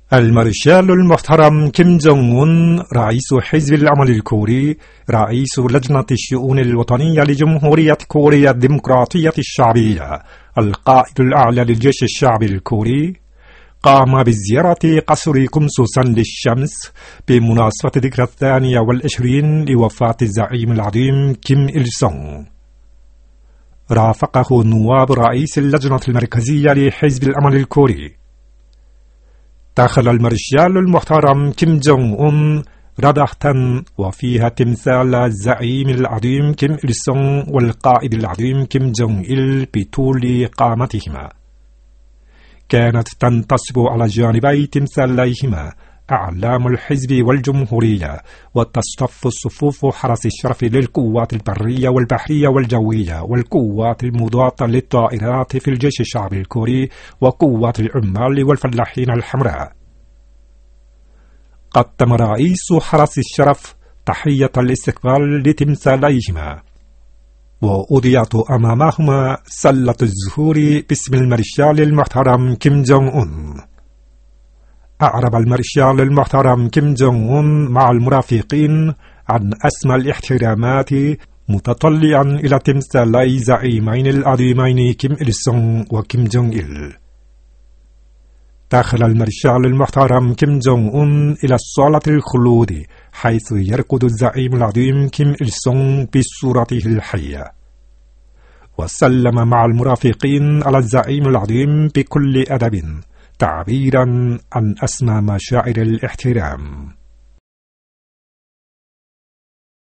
المارشال المحترم كيم جونغ أون رئيس حزب العمل الكوري، رئيس لجنة الشؤون الوطنية لجمهورية كوريا الديمقراطية الشعبية، القائد الأعلى للجيش الشعبي الكوري، قام بزيارة قصر كمسوسان للشمس بمناسبة ذكرى 22 لوفاة الزعيم العظيم كيم إل سونغ. رافقه نواب رئيس اللجنة المركزية لحزب العمل الكوري. دخل المارشال المحترم كيم جونغ أون ردهة وفيها تمثال الزعيم العظيم كيم إل سونغ والقائد العظيم كيم جونغ إل بطول قامتهما. كانت تنتصب على جانبي تمثاليهما أعلام الحزب والجمهورية، وتصطف صفوف حرس الشرف للقوات البرية والبحرية والجوية والقوات المضادة للطائرات في الجيش الشعبي الكوري وقوات العمال والفلاحين الحمراء. قدم رئيس حرس الشرف تحية الاستقبال لتمثاليهما، وأضيت أمامهما سلة الزهور باسم المارشال المحترم كيم جونغ أون. أعرب المارشال المحترم كيم جونغ أون مع المرافقين عن أسمى الاحترامات، متطلعا إلى تمثالي زعيمين العظيمين كيم إل سونغ وكيم جونغ إل. دخل المارشال المحترم كيم جونغ أون إلى صالة الخلود، حيث يرقد الزعيم العظيم كيم إل سونغ بصورته الحية، وسلم مع المرافقين على الزعيم العظيم بكل أدب، تعبيرا عن أسمى مشاعر الاحترام.